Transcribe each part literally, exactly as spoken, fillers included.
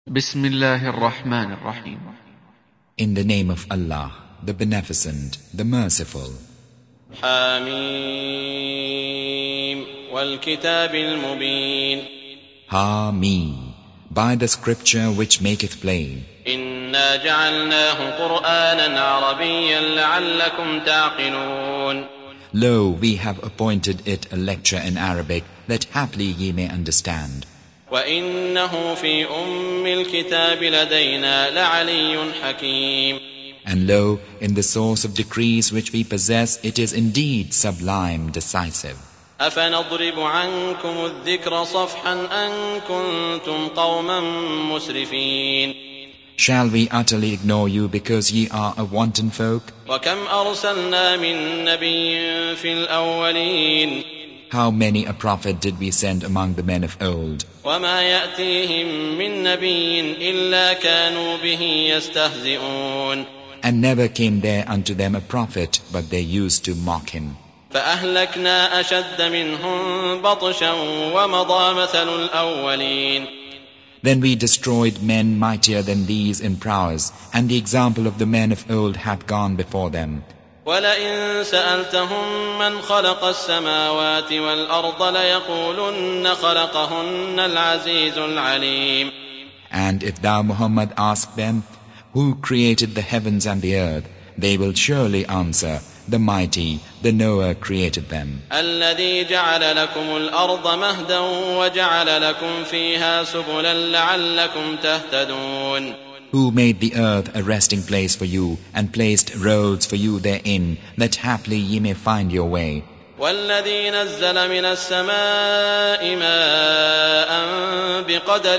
بسم الله الرحمن الرحيم. In the name of Allah, the Beneficent, the Merciful. حميم والكتاب المبين. Hameen, by the scripture which maketh plain. إنا جعلناه قرآنا عربيا لعلكم تعقلون. Lo, we have appointed it a lecture in Arabic, that haply ye may understand. وإنه في أم الكتاب لدينا لعلي حكيم. And lo, in the source of decrees which we possess, it is indeed sublime, decisive. أفنضرب عنكم الذكر صفحا أن كنتم قوما مسرفين. Shall we utterly ignore you because ye are a wanton folk? وكم أرسلنا من نبي في الأولين. How many a prophet did we send among the men of old? وما يأتيهم من نبي إلا كانوا به يستهزئون. And never came there unto them a prophet, but they used to mock him. فأهلكنا أشد منهم بطشا ومضى مثل الأولين. Then we destroyed men mightier than these in prowess, and the example of the men of old hath gone before them. ولئن سألتهم من خلق السماوات والأرض ليقولن خلقهن العزيز العليم. And if thou, Muhammad, ask them, who created the heavens and the earth, they will surely answer, the mighty, the knower created them. الذي جعل لكم الأرض مهدا وجعل لكم فيها سبلا لعلكم تهتدون. Who made the earth a resting place for you, and placed roads for you therein, that haply ye may find your way. والذي نزل من السماء ماء بقدر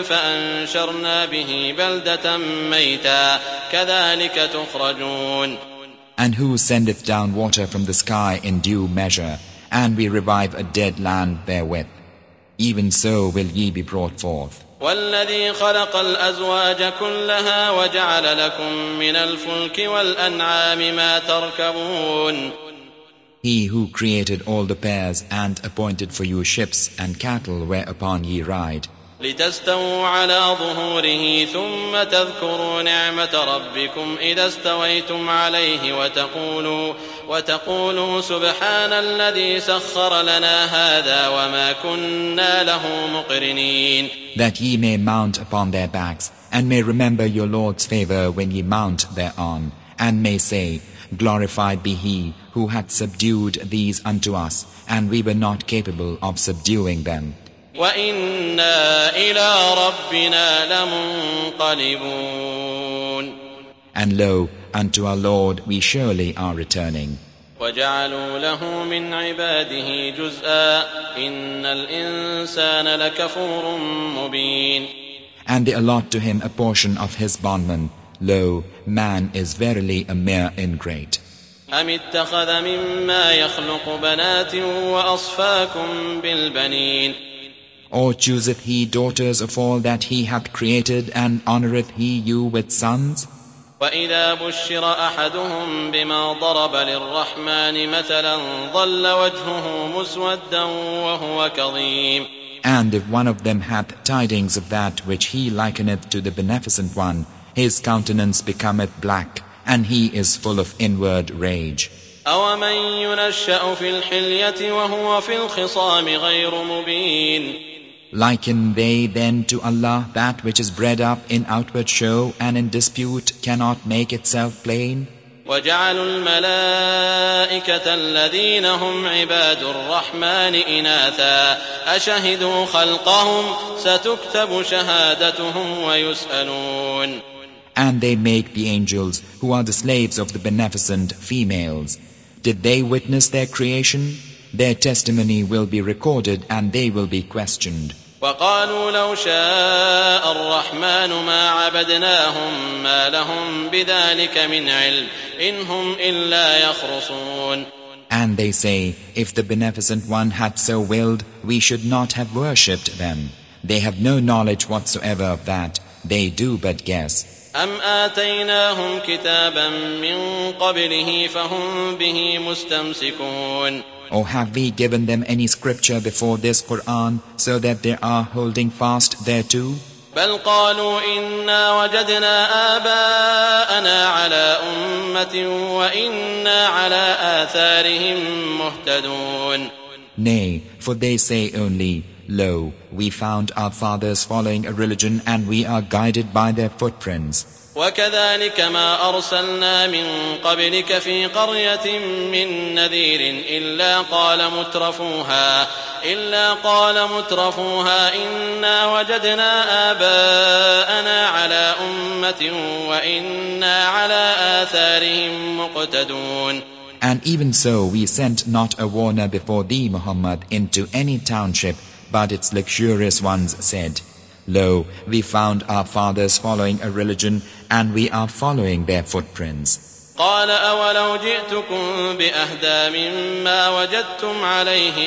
فأنشرنا به بلدة ميتا كذلك تخرجون. And who sendeth down water from the sky in due measure, and we revive a dead land therewith. Even so will ye be brought forth. والذي خلق الأزواج كلها وجعل لكم من الفلك والأنعام ما تركبون. He who created all the pairs and appointed for you ships and cattle whereupon ye ride. لتستووا على ظهوره ثم تذكروا نعمة ربكم إذا استويتم عليه وتقولوا, وتقولوا سبحان الذي سخر لنا هذا وما كنا له مقرنين. That ye may mount upon their backs, and may remember your Lord's favor when ye mount thereon, and may say, glorified be He who hath subdued these unto us, and we were not capable of subduing them. وَإِنَّا إِلَىٰ رَبِّنَا لَمُنقَلِبُونَ. And lo, unto our Lord we surely are returning. وَجَعَلُوا لَهُ مِنْ عِبَادِهِ جُزْءًا إِنَّ الْإِنسَانَ لَكَفُورٌ مُبِينٌ. And they allot to him a portion of his bondman. Lo, man is verily a mere ingrate. أَمِ اتَّخَذَ مِمَّا يَخْلُقُ بَنَاتٍ وَأَصْفَاكُمْ بِالْبَنِينَ. Or chooseth he daughters of all that he hath created, and honoureth he you with sons? وَإِذَا بُشِّرَ أَحَدُهُمْ بِمَا ضَرَبَ لِلرَّحْمَنِ مَثَلًا ظَلَّ وَجْهُهُ مُسْوَدًّا وَهُوَ كَظِيمٌ. And if one of them hath tidings of that which he likeneth to the Beneficent One, his countenance becometh black, and he is full of inward rage. أَوَمَنْ يُنَشَّأُ فِي الْحِلْيَةِ وَهُوَ فِي الْخِصَامِ غَيْرُ مُبِينٍ. Liken they then to Allah that which is bred up in outward show, and in dispute cannot make itself plain? وَجَعَلُوا الْمَلَائِكَةَ الَّذِينَ هُمْ عِبَادُ الرَّحْمَنِ إِنَاثًا أَشَهِدُوا خَلْقَهُمْ سَتُكْتَبُ شَهَادَتُهُمْ وَيُسْأَلُونَ. And they make the angels, who are the slaves of the Beneficent, females. Did they witness their creation? Their testimony will be recorded, and they will be questioned. وَقَالُوا لَوْ شَاءَ الرَّحْمَنُ مَا عَبَدْنَاهُمْ مَا لَهُمْ بِذَلِكَ مِنْ عِلْمٍ إِنْ هُمْ إِلَّا يَخْرُصُونَ. And they say, if the Beneficent One had so willed, we should not have worshipped them. They have no knowledge whatsoever of that. They do but guess. أَمْ آتَيْنَاهُمْ كِتَابًا مِّن قَبْلِهِ فَهُمْ بِهِ مُسْتَمْسِكُونَ. Or have we given them any scripture before this Qur'an, so that they are holding fast thereto? بل قالوا إنا وجدنا آباءنا على أمة وإنا على آثارهم مهتدون. Nay, for they say only, Lo, we found our fathers following a religion and we are guided by their footprints. وكذلك ما أرسلنا من قبلك في قرية من نذير إلا قال مترفوها إلا قال مترفوها إنا وجدنا آباءنا على أمة وإنا على آثارهم مقتدون. And even so we sent not a warner before thee, Muhammad, into any township, but its luxurious ones said, Lo, we found our fathers following a religion, and we are following their footprints. قال أولو جئتكم بأهدى مما وجدتم عليه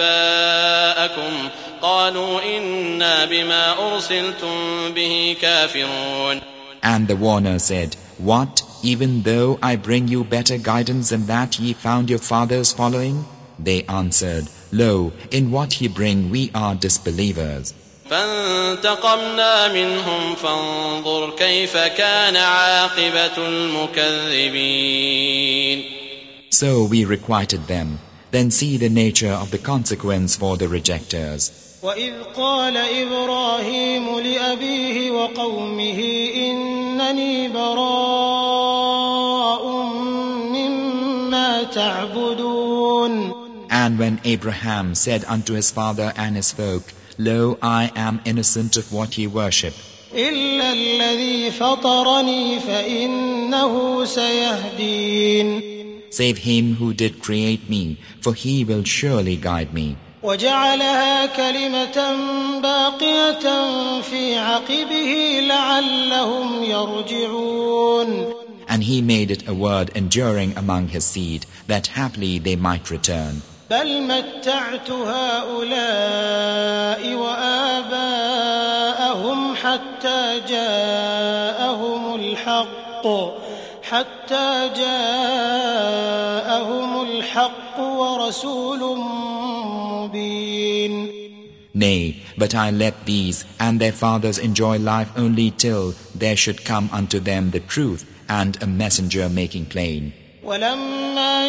آباءكم قالوا إنا بما أرسلتم به كافرون. And the warner said, What, even though I bring you better guidance than that ye found your fathers following? They answered, Lo, in what ye bring we are disbelievers. فانتقمنا منهم فانظر كيف كان عاقبة المكذبين. So we requited them. Then see the nature of the consequence for the rejectors. وَإِذْ قَالَ إِبْرَاهِيمُ لِأَبِيهِ وَقَوْمِهِ إِنَّنِي بَرَاءٌ مِّمَّا تَعْبُدُونَ. And when Abraham said unto his father and his folk, Lo, I am innocent of what ye worship. إِلَّا الَّذِي فَطَرَنِي فَإِنَّهُ سَيَهْدِينِ. Save him who did create me, for he will surely guide me. وَجَعَلَهَا كَلِمَةً بَاقِيَةً فِي عَقِبِهِ لَعَلَّهُمْ يَرْجِعُونَ. And he made it a word enduring among his seed, that haply they might return. بل متعت هؤلاء وآباءهم حتى جاءهم الحق حتى جاءهم الحق ورسول مبين. Nay, but I let these and their fathers enjoy life only till there should come unto them the truth and a messenger making plain. ولما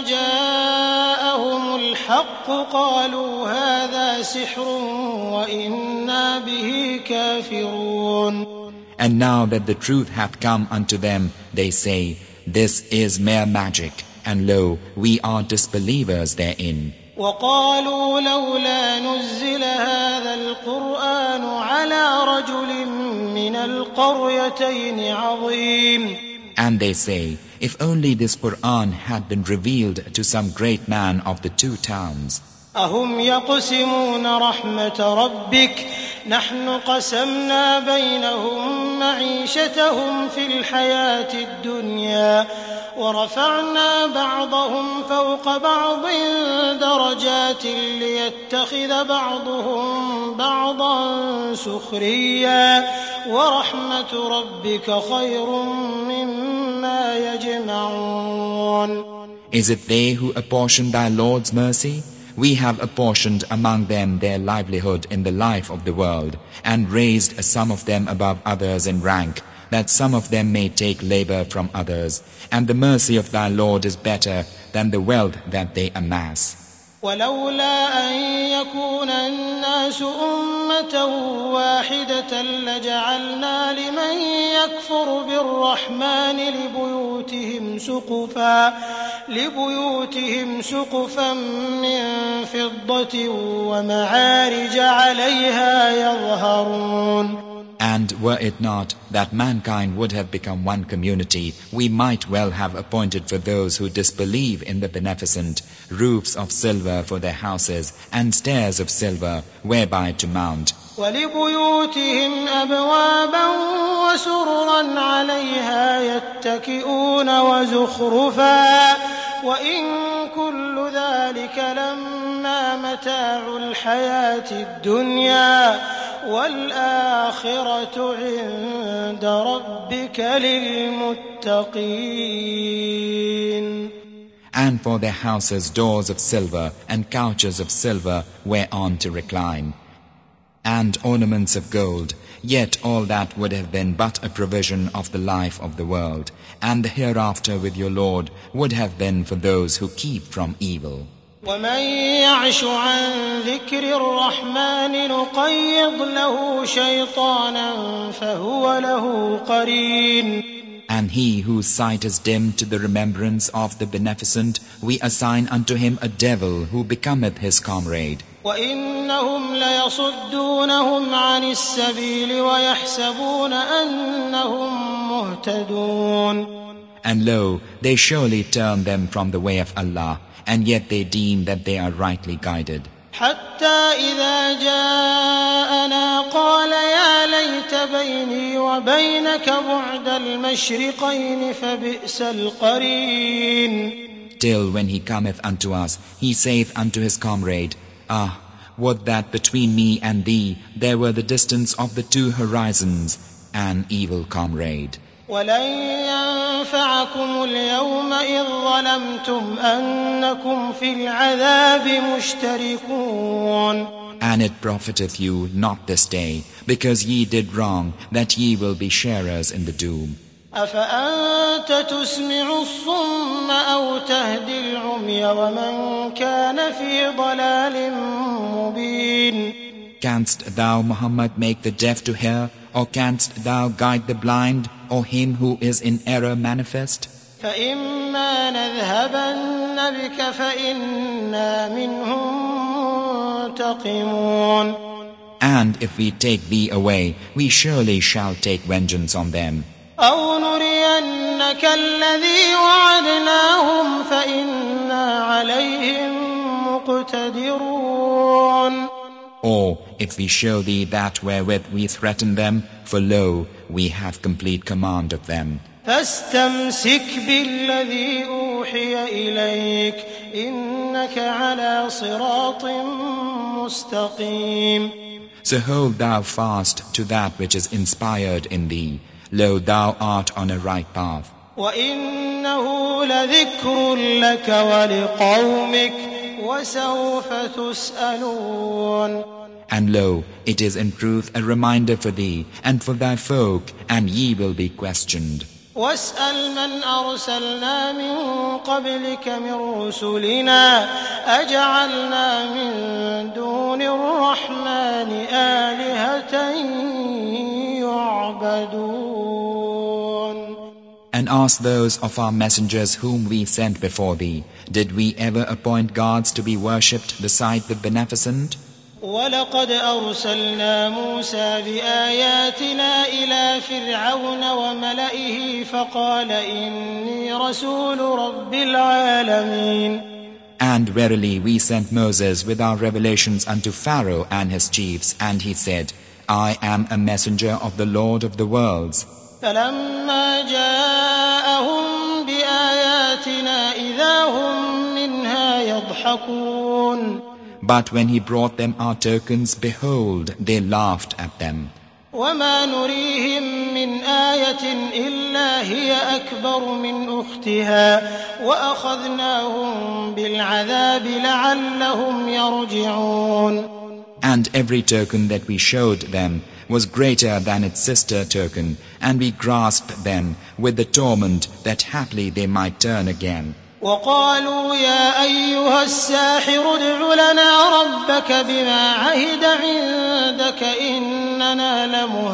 جاءهم الحق قالوا هذا سحر وإنا به كافرون. And now that the truth hath come unto them, they say, This is mere magic, and lo, we are disbelievers therein. وقالوا لولا نزل هذا القرآن على رجل من القريتين عظيم. And they say, If only this Qur'an had been revealed to some great man of the two towns. أهم يقسمون رحمة ربك نحن قسمنا بينهم معيشتهم في الحياة الدنيا ورفعنا بعضهم فوق بعض درجات ليتخذ بعضهم بعضا سخريا ورحمة ربك خير مما يجمعون. Is it they who apportion thy Lord's mercy? We have apportioned among them their livelihood in the life of the world, and raised some of them above others in rank, that some of them may take labor from others. And the mercy of thy Lord is better than the wealth that they amass. ولولا أن يكون الناس أمة واحدة لجعلنا لمن يكفر بالرحمن لبيوتهم سقفا لبيوتهم سقفا من فضة ومعارج عليها يظهرون. And were it not that mankind would have become one community, we might well have appointed for those who disbelieve in the Beneficent roofs of silver for their houses and stairs of silver whereby to mount. وَلِبُيُوتِهِمْ أَبْوَابًا وَسُرُرًا عَلَيْهَا يَتَّكِئُونَ وَزُخْرُفًا وَإِن كُلُّ ذَلِكَ لَمَّا مَتَاعُ الْحَيَاةِ الدُّنْيَا وَالْآخِرَةُ عِندَ رَبِّكَ لِلْمُتَّقِينَ. And for their houses doors of silver and couches of silver whereon to recline. and ornaments of gold, yet all that would have been but a provision of the life of the world, and the hereafter with your Lord would have been for those who keep from evil. ومن يعش عن ذكر الرحمن نقيض له شيطانا فهو له قرين. And he whose sight is dim to the remembrance of the Beneficent, we assign unto him a devil who becometh his comrade. وإنهم ليصدونهم عن السبيل ويحسبون أنهم مهتدون. And lo, they surely turn them from the way of Allah, and yet they deem that they are rightly guided. حتى إذا جاءنا قال يا ليت بيني وبينك بعد المشرقين فبئس القرين. Till when he cometh unto us, he saith unto his comrade, Ah, would that between me and thee there were the distance of the two horizons, an evil comrade. ولن ينفعكم اليوم إذ ظلمتم أنكم في العذاب مشتركون. And it profiteth you not this day, because ye did wrong, that ye will be sharers in the doom. أفأنت تسمع الصم أو تهدي العمي ومن كان في ضلال مبين. Canst thou, Muhammad, make the deaf to hear, or canst thou guide the blind, or him who is in error manifest? فإما نذهبن بك فإنا منهم منتقمون. And if we take thee away, we surely shall take vengeance on them. أو نرينك الذي وعدناهم فإنا عليهم مقتدرون. Or if we show thee that wherewith we threaten them, for lo, we have complete command of them. فاستمسك بالذي أوحي إليك إنك على صراط مستقيم. So hold thou fast to that which is inspired in thee. Lo, thou art on a right path. وإنه لذكر لك ولقومك وسوف تسألون. And lo, it is in truth a reminder for thee and for thy folk, and ye will be questioned. واسأل من أرسلنا من قبلك من رسلنا أجعلنا من دون الرحمن آلهة يعبدون. And ask those of our messengers whom we sent before thee, did we ever appoint gods to be worshipped beside the Beneficent? ولقد أرسلنا موسى بآياتنا إلى فرعون وملئه فقال إني رسول رب العالمين. And verily we sent Moses with our revelations unto Pharaoh and his chiefs, and he said, I am a messenger of the Lord of the worlds. فلما جاءهم بآياتنا إذا هم منها يضحكون. But when he brought them our tokens, behold, they laughed at them. وما نريهم من آية إلا هي أكبر من أختها وأخذناهم بالعذاب لعلهم يرجعون. And every token that we showed them was greater than its sister token, and we grasped them with the torment that haply they might turn again. وقالوا يا أيها الساحر ادع لنا ربك بما عهد عندك إننا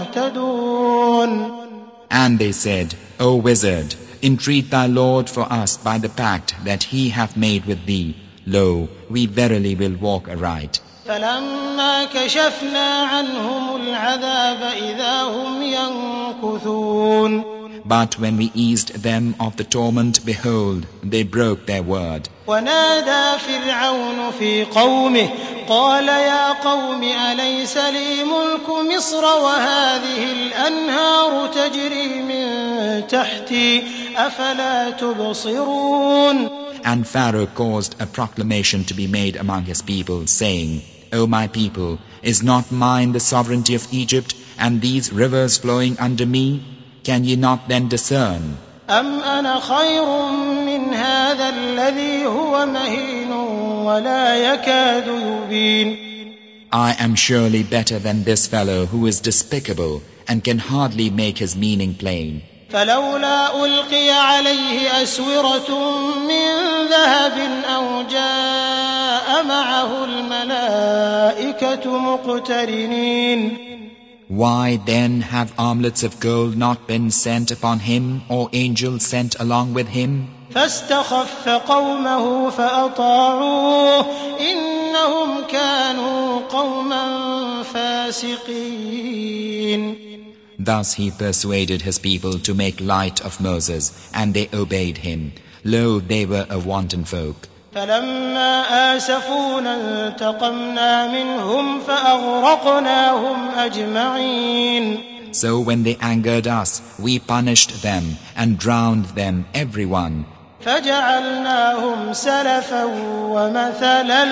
لمهتدون. And they said, O wizard, entreat thy Lord for us by the pact that he hath made with thee. Lo, we verily will walk aright. فلما كشفنا عنهم العذاب إذا هم ينكثون. But when we eased them of the torment, behold, they broke their word. ونادى فرعون في قومه قال يا قوم أليس لي ملك مصر وهذه الأنهار تجري من تحتي أفلا تبصرون. And Pharaoh caused a proclamation to be made among his people, saying, O my people, is not mine the sovereignty of Egypt, and these rivers flowing under me? Can ye not then discern? أم أنا خير من هذا الذي هو مهين ولا يكاد يبين. I am surely better than this fellow who is despicable and can hardly make his meaning plain. فلولا ألقي عليه أسورة من ذهب أو جاء معه الملائكة مقترنين. Why then have armlets of gold not been sent upon him, or angels sent along with him? فاستخف قومه فأطاعوه إنهم كانوا قوما فاسقين. Thus he persuaded his people to make light of Moses, and they obeyed him. Lo, they were a wanton folk. فلما آسفونا انتقمنا منهم فأغرقناهم أجمعين. So when they angered us, we punished them and drowned them, everyone. فجعلناهم سلفا ومثلا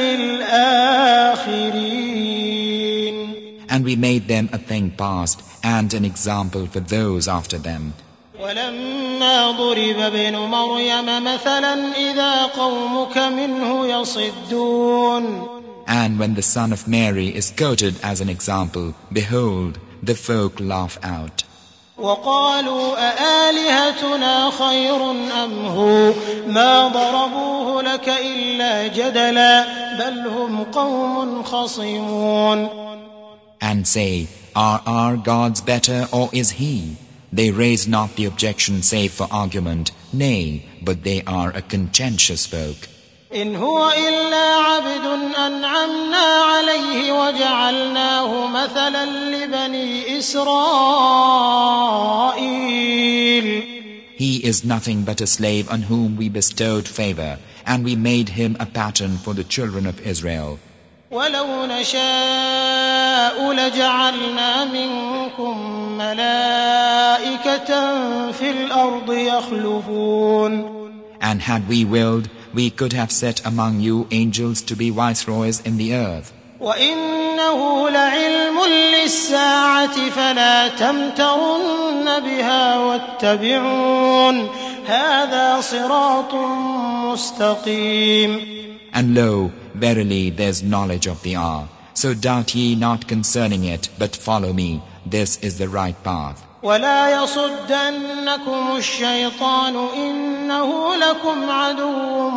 للآخرين. And we made them a thing past and an example for those after them. ولما ضرب ابن مريم مثلا إذا قومك منه يصدون. And when the son of Mary is quoted as an example, behold, the folk laugh out. وقالوا أآلهتنا خير أم هو ما ضربوه لك إلا جدلا بل هم قوم خصمون. And say, are our gods better, or is he? They raise not the objection save for argument. Nay, but they are a contentious folk. إن هو إلا عبد أنعمنا عليه وجعلناه مثلا لبني إسرائيل. He is nothing but a slave on whom we bestowed favor, and we made him a pattern for the children of Israel. ولو نشاء لجعلنا منكم ملائكة في الأرض يخلفون. And had we willed, we could have set among you angels to be viceroys in the earth. وإنه لعلم للساعة فلا تمترن بها واتبعون هذا صراط مستقيم. And lo, verily there's knowledge of the hour. So doubt ye not concerning it, but follow me. This is the right path. ولا يصدنكم الشيطان إنه لكم عدو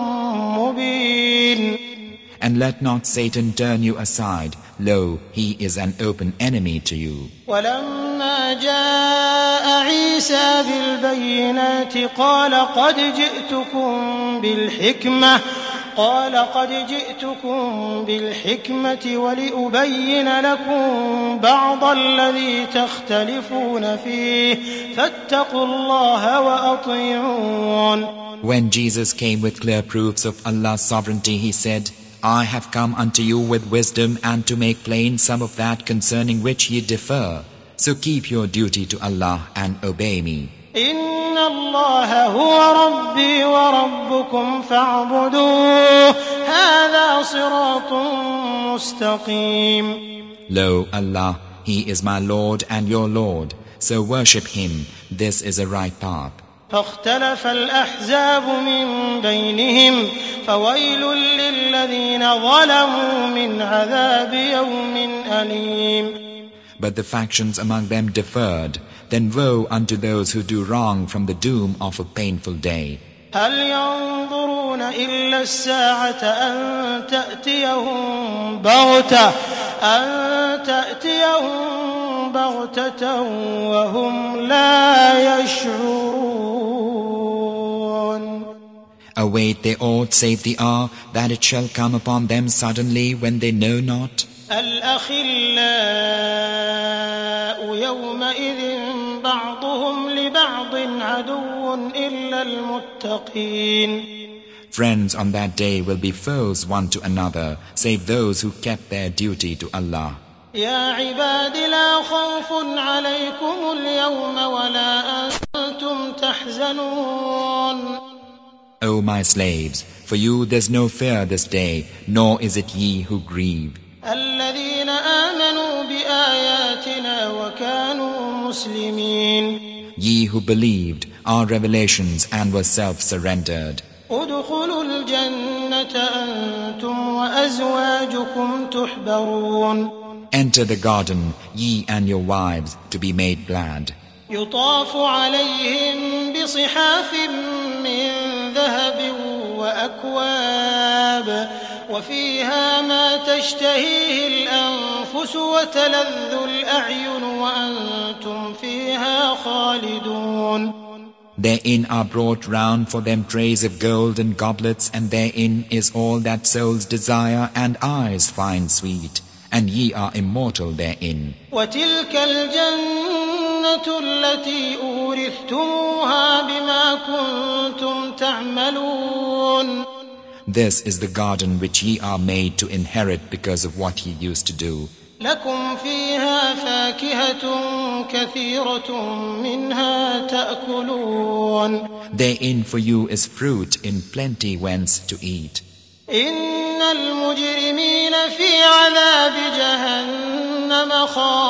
مبين. And let not Satan turn you aside. Lo, he is an open enemy to you. ولما جاء عيسى بالبينات قال قد جئتكم بالحكمة قال قد جئتكم بالحكمة ولأبين لكم بعض الذي تختلفون فيه فاتقوا الله وأطيعون. When Jesus came with clear proofs of Allah's sovereignty, he said, I have come unto you with wisdom and to make plain some of that concerning which ye differ. So keep your duty to Allah and obey me. إن الله هو ربي وربكم فاعبدوه هذا صراط مستقيم. Lo, Allah, He is my Lord and your Lord. So worship Him. This is a right path. فاختلف الأحزاب من بينهم فويل للذين ظلموا من عذاب يوم أليم. But the factions among them differed. Then woe unto those who do wrong from the doom of a painful day. هل ينظرون إلا الساعة أن تأتيهم بغتة أن تأتيهم بغتة وهم لا يشعرون. Await they aught save the hour that it shall come upon them suddenly when they know not? الأخلاء يومئذ بعضهم لبعض عدو إلا المتقين. Friends on that day will be foes one to another, save those who kept their duty to Allah. يا عباد لا خوف عليكم اليوم ولا أنتم تحزنون. O my slaves, for you there's no fear this day, nor is it ye who grieve. الذين آمنوا بآياتنا وكانوا مسلمين. Ye who believed our revelations and were self-surrendered. ادخلوا الجنة الجنة أنتم وأزواجكم تحبرون. Enter the garden, ye and your wives, to be made glad. يطاف عليهم بصحاف من ذهب وأكواب وفيها ما تشتهيه الأنفس وتلذ الأعين وأنتم فيها خالدون. Therein are brought round for them trays of gold and goblets, and therein is all that souls desire and eyes find sweet, and ye are immortal therein. وتلك الجنة التي أورثتموها بما كنتم تعملون. This is the garden which ye are made to inherit because of what ye used to do. لكم فيها فاكهة كثيرة منها تأكلون. Therein for you is fruit in plenty whence to eat. إن المجرمين في عذاب جهنم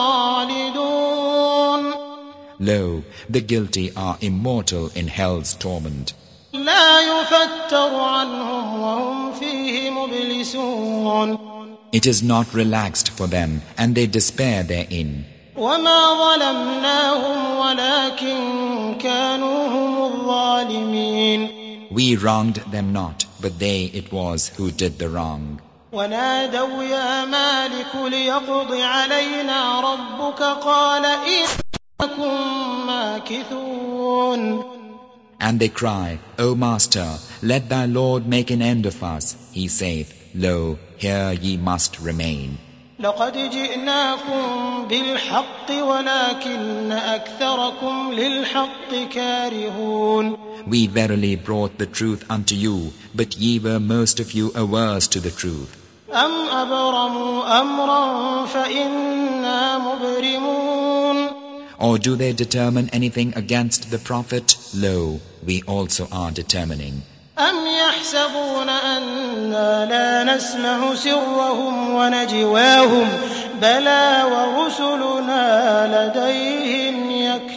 خالدون. Lo, the guilty are immortal in hell's torment. لا يفتر عنهم وهم فيه مبلسون. It is not relaxed for them, and they despair therein. وما ظلمناهم ولكن كانوا هم الظالمين. We wronged them not, but they it was who did the wrong. ونادوا يا مالك ليقض علينا ربك قال إنكم ماكثون. And they cry, O Master, let thy Lord make an end of us. He saith, Lo, here ye must remain. لقد جئناكم بالحق ولكن أكثركم للحق كارهون. We verily brought the truth unto you, but ye were most of you averse to the truth. أم أبرموا أمرا فإنا مبرمون. Or do they determine anything against the Prophet? Lo, we also are determining. أم يحسبون أنا لا نسمع سرهم ونجواهم بلى ورسلنا لديهم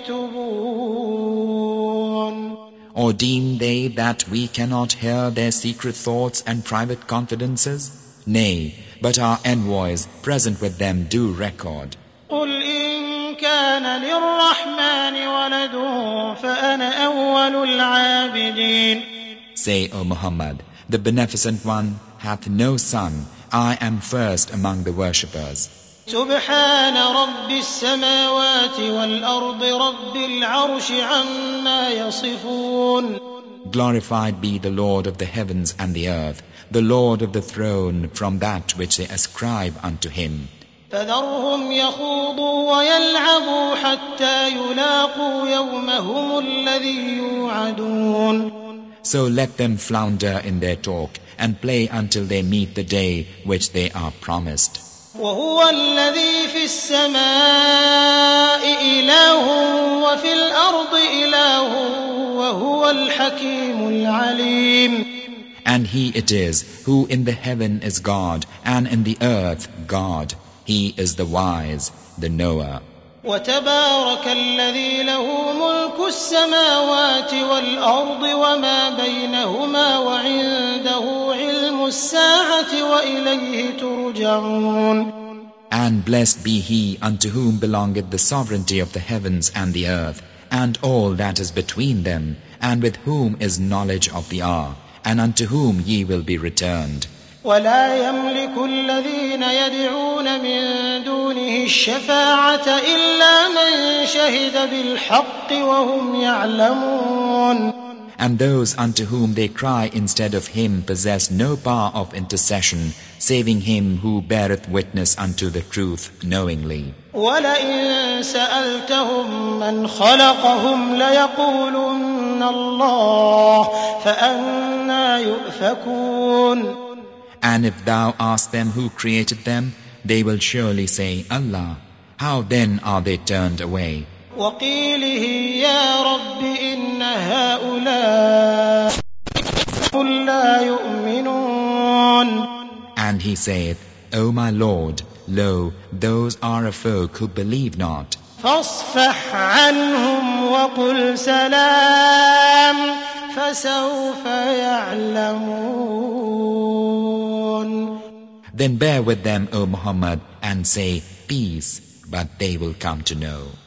يكتبون. Or deem they that we cannot hear their secret thoughts and private confidences? Nay, but our envoys present with them do record. قل إن كان للرحمن ولد فأنا أول العابدين. Say, O Muhammad, the Beneficent One hath no son. I am first among the worshippers. سبحان رب السماوات والأرض رب العرش عما يصفون. Glorified be the Lord of the heavens and the earth, the Lord of the throne, from that which they ascribe unto him. فذرهم يخوضوا ويلعبوا حتى يلاقوا يومهم الذي يوعدون. So let them flounder in their talk and play until they meet the day which they are promised. وهو الذي في السماء إله وفي الأرض إله وهو الحكيم العليم. And he it is who in the heaven is God, and in the earth God. He is the wise, the knower. وتبارك الذي له ملك السماوات والأرض وما بينهما وعنده علم الساعة وإليه ترجعون. And blessed be he unto whom belongeth the sovereignty of the heavens and the earth, and all that is between them, and with whom is knowledge of the hour, and unto whom ye will be returned. ولا يملك الذين يدعون من دونه الشفاعة إلا من شهد بالحق وهم يعلمون. And those unto whom they cry instead of him possess no power of intercession, saving him who beareth witness unto the truth knowingly. وَلَئِن سَأَلْتَهُم مَّنْ خَلَقَهُمْ لَيَقُولُنَّ اللَّهُ فَأَنَّىٰ يُؤْفَكُونَ. And if thou ask them who created them, they will surely say, Allah. How then are they turned away? وَقِيلِهِ يَا رَبِّ إِنَّ هَٰؤُلَاءِ لَا يُؤْمِنُونَ. And he saith, O my Lord, lo, those are a folk who believe not. فَاصْفَحْ عَنْهُمْ وَقُلْ سَلَامٌ فَسَوْفَ يَعْلَمُونَ. Then bear with them, O Muhammad, and say peace, but they will come to know.